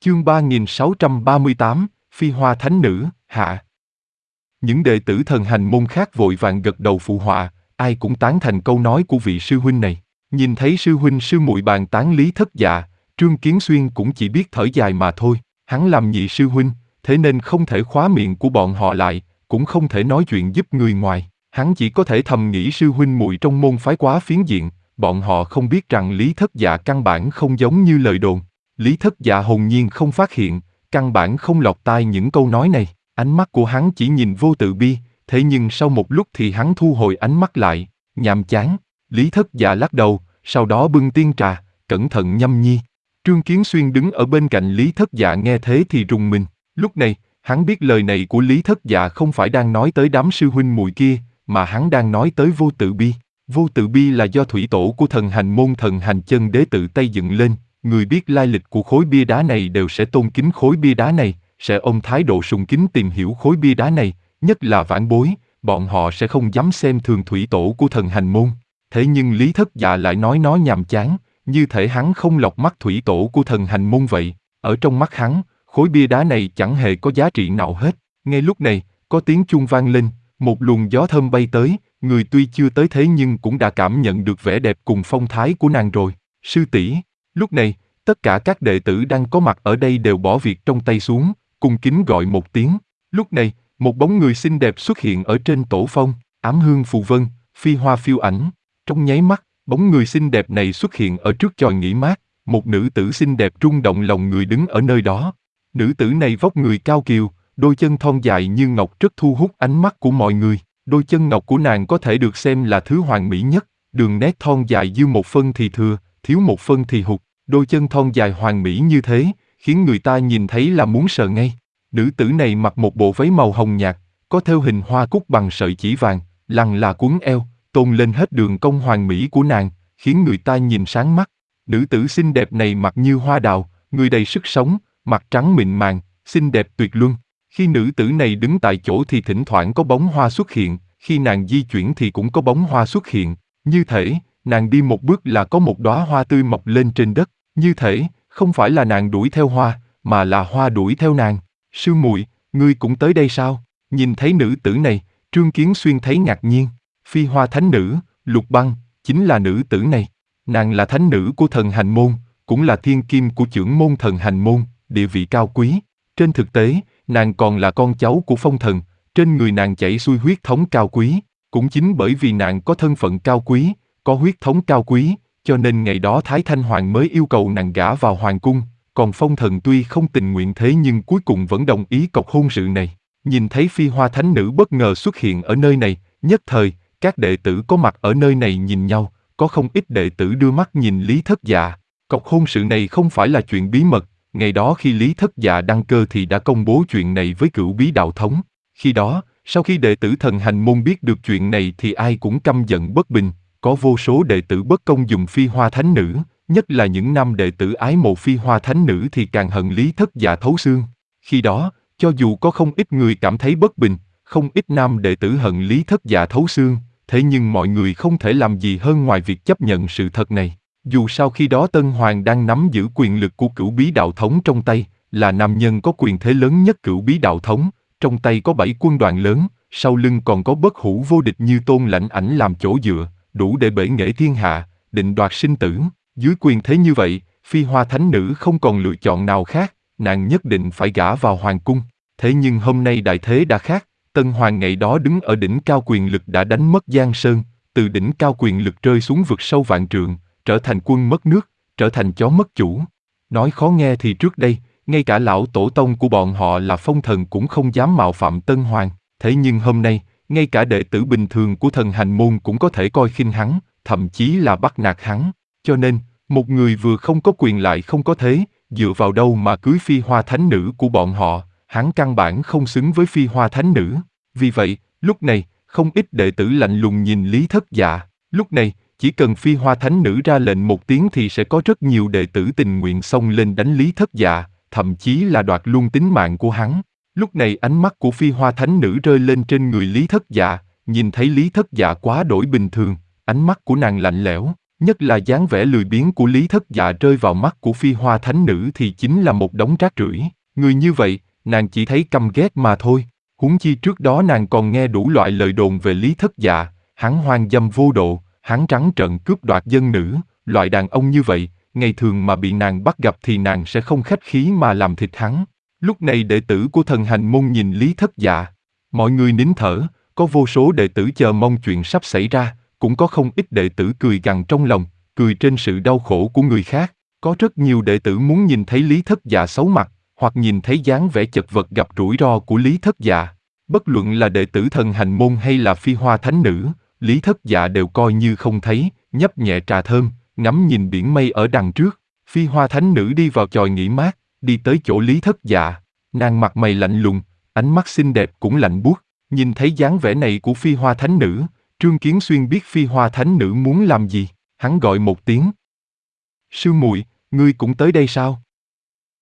Chương 3638, Phi Hoa Thánh Nữ, hạ. Những đệ tử thần hành môn khác vội vàng gật đầu phụ họa, ai cũng tán thành câu nói của vị sư huynh này. Nhìn thấy sư huynh sư muội bàn tán Lý Thất Dạ, Trương Kiến Xuyên cũng chỉ biết thở dài mà thôi. Hắn làm nhị sư huynh, thế nên không thể khóa miệng của bọn họ lại, cũng không thể nói chuyện giúp người ngoài. Hắn chỉ có thể thầm nghĩ sư huynh muội trong môn phái quá phiến diện, bọn họ không biết rằng Lý Thất Dạ căn bản không giống như lời đồn. Lý Thất Dạ hồn nhiên không phát hiện, căn bản không lọt tai những câu nói này. Ánh mắt của hắn chỉ nhìn Vô Tự Bi, thế nhưng sau một lúc thì hắn thu hồi ánh mắt lại, nhàm chán. Lý Thất Dạ lắc đầu, sau đó bưng tiên trà, cẩn thận nhâm nhi. Trương Kiến Xuyên đứng ở bên cạnh Lý Thất Dạ nghe thế thì rùng mình. Lúc này, hắn biết lời này của Lý Thất Dạ không phải đang nói tới đám sư huynh muội kia, mà hắn đang nói tới Vô Tự Bi. Vô Tự Bi là do thủy tổ của thần hành môn thần hành chân đế tự tay dựng lên. Người biết lai lịch của khối bia đá này đều sẽ tôn kính khối bia đá này, sẽ ôm thái độ sùng kính tìm hiểu khối bia đá này, nhất là vãn bối, bọn họ sẽ không dám xem thường thủy tổ của thần hành môn. Thế nhưng Lý Thất Dạ lại nói nó nhàm chán, như thể hắn không lọc mắt thủy tổ của thần hành môn vậy. Ở trong mắt hắn, khối bia đá này chẳng hề có giá trị nào hết. Ngay lúc này, có tiếng chuông vang lên, một luồng gió thơm bay tới, người tuy chưa tới thế nhưng cũng đã cảm nhận được vẻ đẹp cùng phong thái của nàng rồi. Sư tỷ. Lúc này, tất cả các đệ tử đang có mặt ở đây đều bỏ việc trong tay xuống, cung kính gọi một tiếng. Lúc này, một bóng người xinh đẹp xuất hiện ở trên tổ phong, ám hương phù vân, phi hoa phiêu ảnh. Trong nháy mắt, bóng người xinh đẹp này xuất hiện ở trước chòi nghỉ mát, một nữ tử xinh đẹp rung động lòng người đứng ở nơi đó. Nữ tử này vóc người cao kiều, đôi chân thon dài như ngọc rất thu hút ánh mắt của mọi người. Đôi chân ngọc của nàng có thể được xem là thứ hoàn mỹ nhất, đường nét thon dài dư một phân thì thừa, thiếu một phân thì hụt. Đôi chân thon dài hoàn mỹ như thế, khiến người ta nhìn thấy là muốn sờ ngay. Nữ tử này mặc một bộ váy màu hồng nhạt, có thêu hình hoa cúc bằng sợi chỉ vàng, lằn là cuốn eo, tôn lên hết đường cong hoàn mỹ của nàng, khiến người ta nhìn sáng mắt. Nữ tử xinh đẹp này mặt như hoa đào, người đầy sức sống, mặt trắng mịn màng, xinh đẹp tuyệt luân. Khi nữ tử này đứng tại chỗ thì thỉnh thoảng có bóng hoa xuất hiện, khi nàng di chuyển thì cũng có bóng hoa xuất hiện. Như thể, nàng đi một bước là có một đóa hoa tươi mọc lên trên đất. Như thể, không phải là nàng đuổi theo hoa, mà là hoa đuổi theo nàng. Sư muội, ngươi cũng tới đây sao? Nhìn thấy nữ tử này, Trương Kiến Xuyên thấy ngạc nhiên. Phi Hoa Thánh Nữ, Lục Băng, chính là nữ tử này. Nàng là thánh nữ của thần hành môn, cũng là thiên kim của chưởng môn thần hành môn, địa vị cao quý. Trên thực tế, nàng còn là con cháu của phong thần, trên người nàng chảy xuôi huyết thống cao quý. Cũng chính bởi vì nàng có thân phận cao quý, có huyết thống cao quý, cho nên ngày đó Thái Thanh Hoàng mới yêu cầu nàng gả vào hoàng cung, còn phong thần tuy không tình nguyện thế nhưng cuối cùng vẫn đồng ý cọc hôn sự này. Nhìn thấy Phi Hoa Thánh Nữ bất ngờ xuất hiện ở nơi này, nhất thời, các đệ tử có mặt ở nơi này nhìn nhau, có không ít đệ tử đưa mắt nhìn Lý Thất Dạ. Cọc hôn sự này không phải là chuyện bí mật, ngày đó khi Lý Thất Dạ đăng cơ thì đã công bố chuyện này với Cửu Bí Đạo Thống. Khi đó, sau khi đệ tử thần hành môn biết được chuyện này thì ai cũng căm giận bất bình. Có vô số đệ tử bất công dùng Phi Hoa Thánh Nữ, nhất là những nam đệ tử ái mộ Phi Hoa Thánh Nữ thì càng hận Lý Thất Dạ thấu xương. Khi đó, cho dù có không ít người cảm thấy bất bình, không ít nam đệ tử hận Lý Thất Dạ thấu xương, thế nhưng mọi người không thể làm gì hơn ngoài việc chấp nhận sự thật này. Dù sao khi đó Tân Hoàng đang nắm giữ quyền lực của Cửu Bí Đạo Thống trong tay, là nam nhân có quyền thế lớn nhất Cửu Bí Đạo Thống, trong tay có 7 quân đoàn lớn, sau lưng còn có bất hủ vô địch như Tôn Lãnh Ảnh làm chỗ dựa, đủ để bể nghệ thiên hạ, định đoạt sinh tử. Dưới quyền thế như vậy, Phi Hoa Thánh Nữ không còn lựa chọn nào khác, nàng nhất định phải gả vào hoàng cung. Thế nhưng hôm nay đại thế đã khác, Tân Hoàng ngày đó đứng ở đỉnh cao quyền lực đã đánh mất Giang Sơn, từ đỉnh cao quyền lực rơi xuống vực sâu vạn trượng, trở thành quân mất nước, trở thành chó mất chủ. Nói khó nghe thì trước đây, ngay cả lão tổ tông của bọn họ là phong thần cũng không dám mạo phạm Tân Hoàng. Thế nhưng hôm nay, ngay cả đệ tử bình thường của thần hành môn cũng có thể coi khinh hắn, thậm chí là bắt nạt hắn. Cho nên, một người vừa không có quyền lại không có thế, dựa vào đâu mà cưới Phi Hoa Thánh Nữ của bọn họ, hắn căn bản không xứng với Phi Hoa Thánh Nữ. Vì vậy, lúc này, không ít đệ tử lạnh lùng nhìn Lý Thất Dạ. Lúc này, chỉ cần Phi Hoa Thánh Nữ ra lệnh một tiếng thì sẽ có rất nhiều đệ tử tình nguyện xông lên đánh Lý Thất Dạ, thậm chí là đoạt luôn tính mạng của hắn. Lúc này ánh mắt của Phi Hoa Thánh Nữ rơi lên trên người Lý Thất Dạ, nhìn thấy Lý Thất Dạ quá đổi bình thường, ánh mắt của nàng lạnh lẽo, Nhất là dáng vẻ lười biếng của Lý Thất Dạ rơi vào mắt của Phi Hoa Thánh Nữ thì chính là một đống rác rưởi. Người như vậy, nàng chỉ thấy căm ghét mà thôi. Huống chi trước đó nàng còn nghe đủ loại lời đồn về Lý Thất Dạ, hắn hoang dâm vô độ, hắn trắng trợn cướp đoạt dân nữ, loại đàn ông như vậy, ngày thường mà bị nàng bắt gặp thì nàng sẽ không khách khí mà làm thịt hắn. Lúc này đệ tử của thần hành môn nhìn Lý Thất Dạ. Mọi người nín thở, có vô số đệ tử chờ mong chuyện sắp xảy ra, cũng có không ít đệ tử cười gằn trong lòng, cười trên sự đau khổ của người khác. Có rất nhiều đệ tử muốn nhìn thấy Lý Thất Dạ xấu mặt, hoặc nhìn thấy dáng vẻ chật vật gặp rủi ro của Lý Thất Dạ. Bất luận là đệ tử thần hành môn hay là Phi Hoa Thánh Nữ, Lý Thất Dạ đều coi như không thấy, nhấp nhẹ trà thơm, ngắm nhìn biển mây ở đằng trước. Phi Hoa Thánh Nữ đi vào chòi nghỉ mát, đi tới chỗ Lý Thất Dạ. Nàng mặt mày lạnh lùng, ánh mắt xinh đẹp cũng lạnh buốt. Nhìn thấy dáng vẻ này của Phi Hoa Thánh Nữ, Trương Kiến Xuyên biết Phi Hoa Thánh Nữ muốn làm gì. Hắn gọi một tiếng. Sư muội, ngươi cũng tới đây sao?